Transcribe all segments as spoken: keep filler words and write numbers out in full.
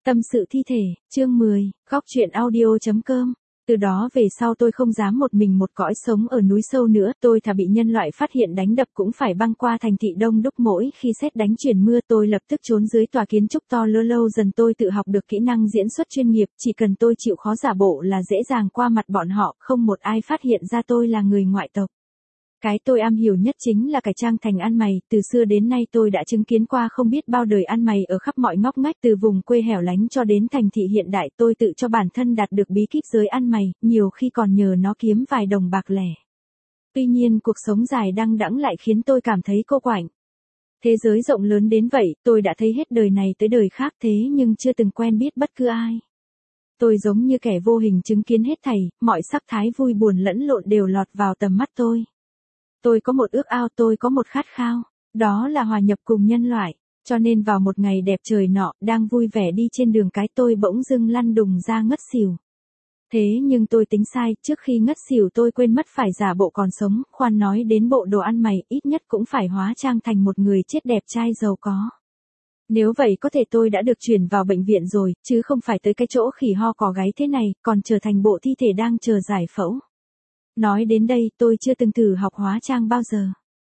Tâm sự thi thể, chương mười, góc truyện audio chấm com. Từ đó về sau tôi không dám một mình một cõi sống ở núi sâu nữa, tôi thà bị nhân loại phát hiện đánh đập cũng phải băng qua thành thị đông đúc. Mỗi khi sét đánh chuyển mưa tôi lập tức trốn dưới tòa kiến trúc to lớn. Lâu dần tôi tự học được kỹ năng diễn xuất chuyên nghiệp, chỉ cần tôi chịu khó giả bộ là dễ dàng qua mặt bọn họ, không một ai phát hiện ra tôi là người ngoại tộc. Cái tôi am hiểu nhất chính là cải trang thành ăn mày, từ xưa đến nay tôi đã chứng kiến qua không biết bao đời ăn mày ở khắp mọi ngóc ngách, từ vùng quê hẻo lánh cho đến thành thị hiện đại. Tôi tự cho bản thân đạt được bí kíp giới ăn mày, nhiều khi còn nhờ nó kiếm vài đồng bạc lẻ. Tuy nhiên cuộc sống dài đăng đẵng lại khiến tôi cảm thấy cô quạnh. Thế giới rộng lớn đến vậy, tôi đã thấy hết đời này tới đời khác thế nhưng chưa từng quen biết bất cứ ai. Tôi giống như kẻ vô hình chứng kiến hết thảy, mọi sắc thái vui buồn lẫn lộn đều lọt vào tầm mắt tôi. Tôi có một ước ao, tôi có một khát khao, đó là hòa nhập cùng nhân loại, cho nên vào một ngày đẹp trời nọ, đang vui vẻ đi trên đường cái tôi bỗng dưng lăn đùng ra ngất xỉu. Thế nhưng tôi tính sai, trước khi ngất xỉu tôi quên mất phải giả bộ còn sống, khoan nói đến bộ đồ ăn mày, ít nhất cũng phải hóa trang thành một người chết đẹp trai giàu có. Nếu vậy có thể tôi đã được chuyển vào bệnh viện rồi, chứ không phải tới cái chỗ khỉ ho cò gáy thế này, còn trở thành bộ thi thể đang chờ giải phẫu. Nói đến đây tôi chưa từng thử học hóa trang bao giờ.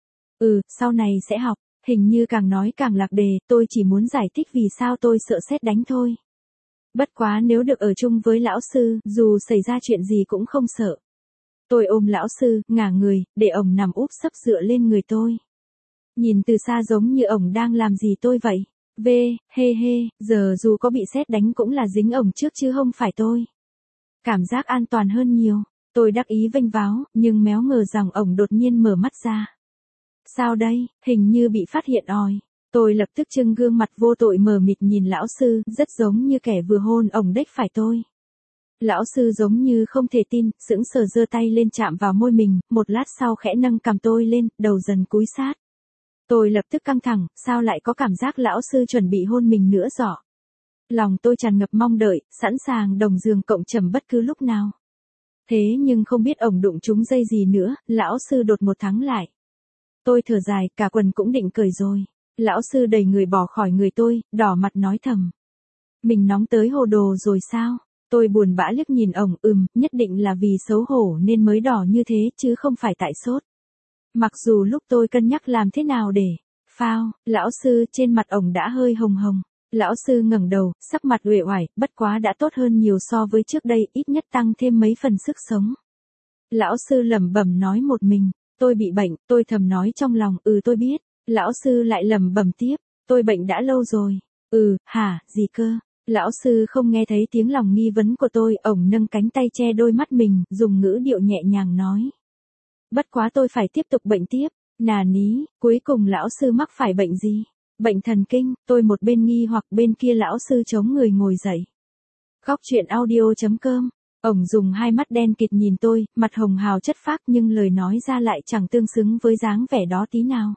Ừ, sau này sẽ học, hình như càng nói càng lạc đề, tôi chỉ muốn giải thích vì sao tôi sợ sét đánh thôi. Bất quá nếu được ở chung với lão sư, dù xảy ra chuyện gì cũng không sợ. Tôi ôm lão sư, ngả người, để ổng nằm úp sấp dựa lên người tôi. Nhìn từ xa giống như ổng đang làm gì tôi vậy. Vê, hê hê, giờ dù có bị sét đánh cũng là dính ổng trước chứ không phải tôi. Cảm giác an toàn hơn nhiều. Tôi đắc ý vênh váo, nhưng méo ngờ rằng ổng đột nhiên mở mắt ra. Sao đây, hình như bị phát hiện oi. Tôi lập tức trưng gương mặt vô tội mờ mịt nhìn lão sư, rất giống như kẻ vừa hôn ổng đếch phải tôi. Lão sư giống như không thể tin, sững sờ giơ tay lên chạm vào môi mình, một lát sau khẽ nâng cằm tôi lên, đầu dần cúi sát. Tôi lập tức căng thẳng, sao lại có cảm giác lão sư chuẩn bị hôn mình nữa giỏ. Lòng tôi tràn ngập mong đợi, sẵn sàng đồng giường cộng trầm bất cứ lúc nào. Thế nhưng không biết ổng đụng trúng dây gì nữa, lão sư đột một thắng lại. Tôi thở dài, cả quần cũng định cởi rồi. Lão sư đẩy người bỏ khỏi người tôi, đỏ mặt nói thầm. Mình nóng tới hồ đồ rồi sao? Tôi buồn bã liếc nhìn ổng, ừm, nhất định là vì xấu hổ nên mới đỏ như thế chứ không phải tại sốt. Mặc dù lúc tôi cân nhắc làm thế nào để phao, lão sư trên mặt ổng đã hơi hồng hồng. Lão sư ngẩng đầu, sắc mặt uể oải, bất quá đã tốt hơn nhiều so với trước đây, ít nhất tăng thêm mấy phần sức sống. Lão sư lẩm bẩm nói một mình, tôi bị bệnh, tôi thầm nói trong lòng, ừ tôi biết. Lão sư lại lẩm bẩm tiếp, tôi bệnh đã lâu rồi. Ừ, hả, gì cơ? Lão sư không nghe thấy tiếng lòng nghi vấn của tôi, ổng nâng cánh tay che đôi mắt mình, dùng ngữ điệu nhẹ nhàng nói. Bất quá tôi phải tiếp tục bệnh tiếp, nà ní, cuối cùng lão sư mắc phải bệnh gì? Bệnh thần kinh, tôi một bên nghi hoặc bên kia lão sư chống người ngồi dậy. Góc truyện audio chấm com, ổng dùng hai mắt đen kịt nhìn tôi, mặt hồng hào chất phác nhưng lời nói ra lại chẳng tương xứng với dáng vẻ đó tí nào.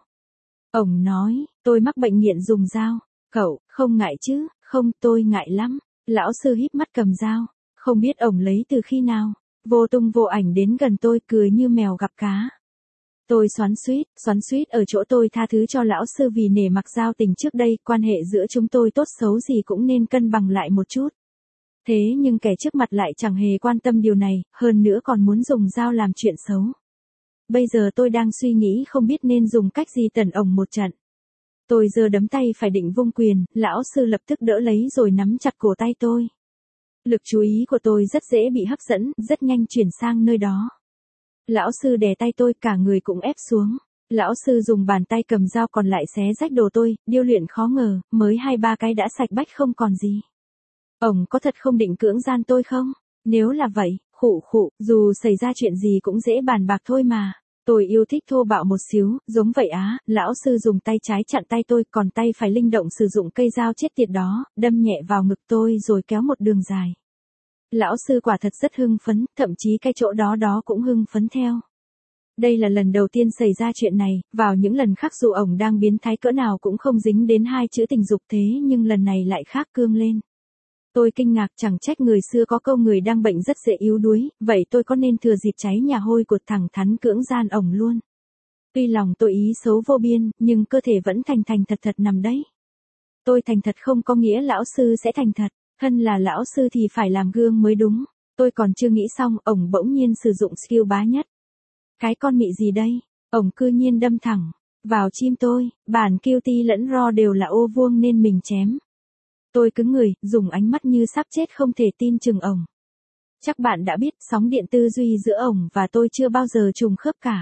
Ổng nói, tôi mắc bệnh nghiện dùng dao, cậu, không ngại chứ, không, tôi ngại lắm. Lão sư híp mắt cầm dao, không biết ổng lấy từ khi nào, vô tung vô ảnh đến gần tôi cười như mèo gặp cá. Tôi xoắn xuýt, xoắn xuýt ở chỗ tôi tha thứ cho lão sư vì nể mặc giao tình trước đây, quan hệ giữa chúng tôi tốt xấu gì cũng nên cân bằng lại một chút. Thế nhưng kẻ trước mặt lại chẳng hề quan tâm điều này, hơn nữa còn muốn dùng dao làm chuyện xấu. Bây giờ tôi đang suy nghĩ không biết nên dùng cách gì tẩn ổng một trận. Tôi giơ đấm tay phải định vung quyền, lão sư lập tức đỡ lấy rồi nắm chặt cổ tay tôi. Lực chú ý của tôi rất dễ bị hấp dẫn, rất nhanh chuyển sang nơi đó. Lão sư đè tay tôi, cả người cũng ép xuống. Lão sư dùng bàn tay cầm dao còn lại xé rách đồ tôi, điêu luyện khó ngờ, mới hai ba cái đã sạch bách không còn gì. Ổng có thật không định cưỡng gian tôi không? Nếu là vậy, khụ khụ, dù xảy ra chuyện gì cũng dễ bàn bạc thôi mà. Tôi yêu thích thô bạo một xíu, giống vậy á, lão sư dùng tay trái chặn tay tôi, còn tay phải linh động sử dụng cây dao chết tiệt đó, đâm nhẹ vào ngực tôi rồi kéo một đường dài. Lão sư quả thật rất hưng phấn, thậm chí cái chỗ đó đó cũng hưng phấn theo. Đây là lần đầu tiên xảy ra chuyện này, vào những lần khác dù ổng đang biến thái cỡ nào cũng không dính đến hai chữ tình dục thế nhưng lần này lại khác cương lên. Tôi kinh ngạc, chẳng trách người xưa có câu người đang bệnh rất dễ yếu đuối, vậy tôi có nên thừa dịp cháy nhà hôi của thẳng thắn cưỡng gian ổng luôn. Tuy lòng tôi ý xấu vô biên, nhưng cơ thể vẫn thành thành thật thật nằm đấy. Tôi thành thật không có nghĩa lão sư sẽ thành thật. Thân là lão sư thì phải làm gương mới đúng. Tôi còn chưa nghĩ xong, ổng bỗng nhiên sử dụng skill bá nhất. Cái con mị gì đây? Ổng cư nhiên đâm thẳng vào chim tôi, bản Q T lẫn R đều là ô vuông nên mình chém. Tôi cứng người, dùng ánh mắt như sắp chết không thể tin chừng ổng. Chắc bạn đã biết, sóng điện tư duy giữa ổng và tôi chưa bao giờ trùng khớp cả.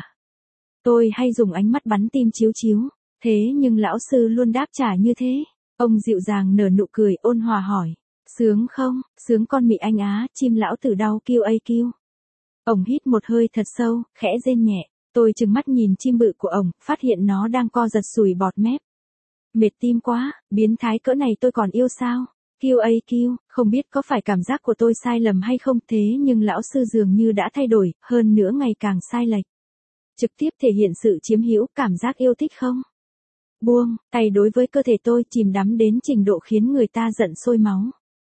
Tôi hay dùng ánh mắt bắn tim chiếu chiếu, thế nhưng lão sư luôn đáp trả như thế. Ông dịu dàng nở nụ cười, ôn hòa hỏi, sướng không? Sướng con mị anh á, chim lão tử đau kêu a kêu. Ổng hít một hơi thật sâu, khẽ rên nhẹ. Tôi trừng mắt nhìn chim bự của ổng, phát hiện nó đang co giật sùi bọt mép. Mệt tim quá, biến thái cỡ này tôi còn yêu sao? Kêu a kêu, không biết có phải cảm giác của tôi sai lầm hay không, thế nhưng lão sư dường như đã thay đổi, hơn nữa ngày càng sai lệch. Trực tiếp thể hiện sự chiếm hữu, cảm giác yêu thích không? Buông tay đối với cơ thể tôi, chìm đắm đến trình độ khiến người ta giận sôi máu.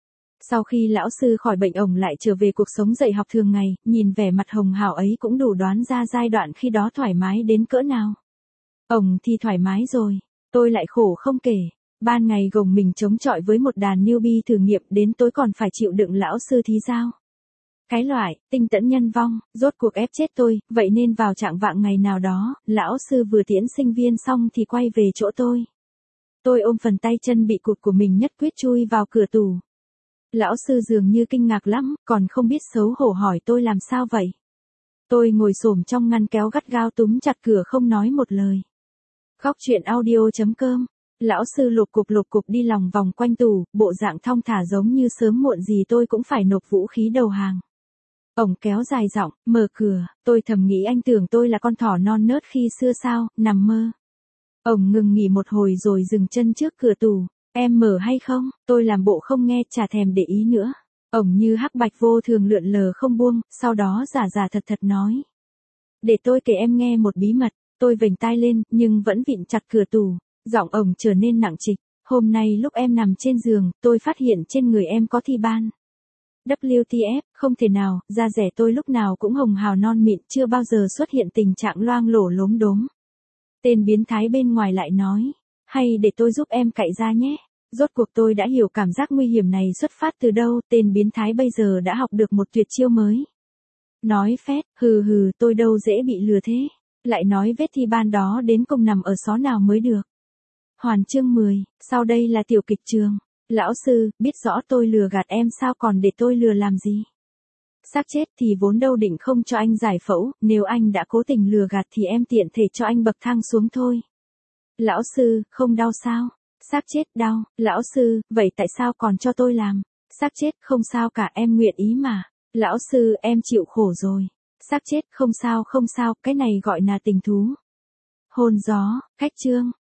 Sau khi lão sư khỏi bệnh, ổng lại trở về cuộc sống dạy học thường ngày, nhìn vẻ mặt hồng hào ấy cũng đủ đoán ra giai đoạn khi đó thoải mái đến cỡ nào. Ổng thì thoải mái rồi, tôi lại khổ không kể. Ban ngày gồng mình chống chọi với một đàn newbie thử nghiệm, đến tối còn phải chịu đựng lão sư thí giao. Cái loại, tinh tẫn nhân vong, rốt cuộc ép chết tôi, vậy nên vào trạng vạng ngày nào đó, lão sư vừa tiễn sinh viên xong thì quay về chỗ tôi. Tôi ôm phần tay chân bị cụt của mình nhất quyết chui vào cửa tủ. Lão sư dường như kinh ngạc lắm, còn không biết xấu hổ hỏi tôi làm sao vậy. Tôi ngồi xổm trong ngăn kéo gắt gao túm chặt cửa không nói một lời. Góc truyện audio chấm com. Lão sư lục cục lục cục đi lòng vòng quanh tủ, bộ dạng thong thả giống như sớm muộn gì tôi cũng phải nộp vũ khí đầu hàng. Ổng kéo dài giọng, mở cửa, tôi thầm nghĩ anh tưởng tôi là con thỏ non nớt khi xưa sao, nằm mơ. Ổng ngừng nghỉ một hồi rồi dừng chân trước cửa tủ, em mở hay không, tôi làm bộ không nghe, chả thèm để ý nữa. Ổng như hắc bạch vô thường lượn lờ không buông, sau đó giả giả thật thật nói. Để tôi kể em nghe một bí mật, tôi vểnh tai lên, nhưng vẫn vịn chặt cửa tủ, giọng ổng trở nên nặng trịch. Hôm nay lúc em nằm trên giường, tôi phát hiện trên người em có thi ban. W T F, không thể nào, da rẻ tôi lúc nào cũng hồng hào non mịn, chưa bao giờ xuất hiện tình trạng loang lổ lốm đốm. Tên biến thái bên ngoài lại nói, hay để tôi giúp em cạy ra nhé. Rốt cuộc tôi đã hiểu cảm giác nguy hiểm này xuất phát từ đâu, tên biến thái bây giờ đã học được một tuyệt chiêu mới. Nói phét, hừ hừ, tôi đâu dễ bị lừa thế. Lại nói vết thi ban đó đến cùng nằm ở xó nào mới được. Hoàn chương mười, sau đây là tiểu kịch trường. Lão sư, biết rõ tôi lừa gạt em sao còn để tôi lừa làm gì? Xác chết thì vốn đâu định không cho anh giải phẫu, nếu anh đã cố tình lừa gạt thì em tiện thể cho anh bậc thang xuống thôi. Lão sư, không đau sao? Xác chết đau, lão sư, vậy tại sao còn cho tôi làm? Xác chết không sao cả, em nguyện ý mà. Lão sư, em chịu khổ rồi. Xác chết không sao không sao, cái này gọi là tình thú. Hôn gió, khách chương.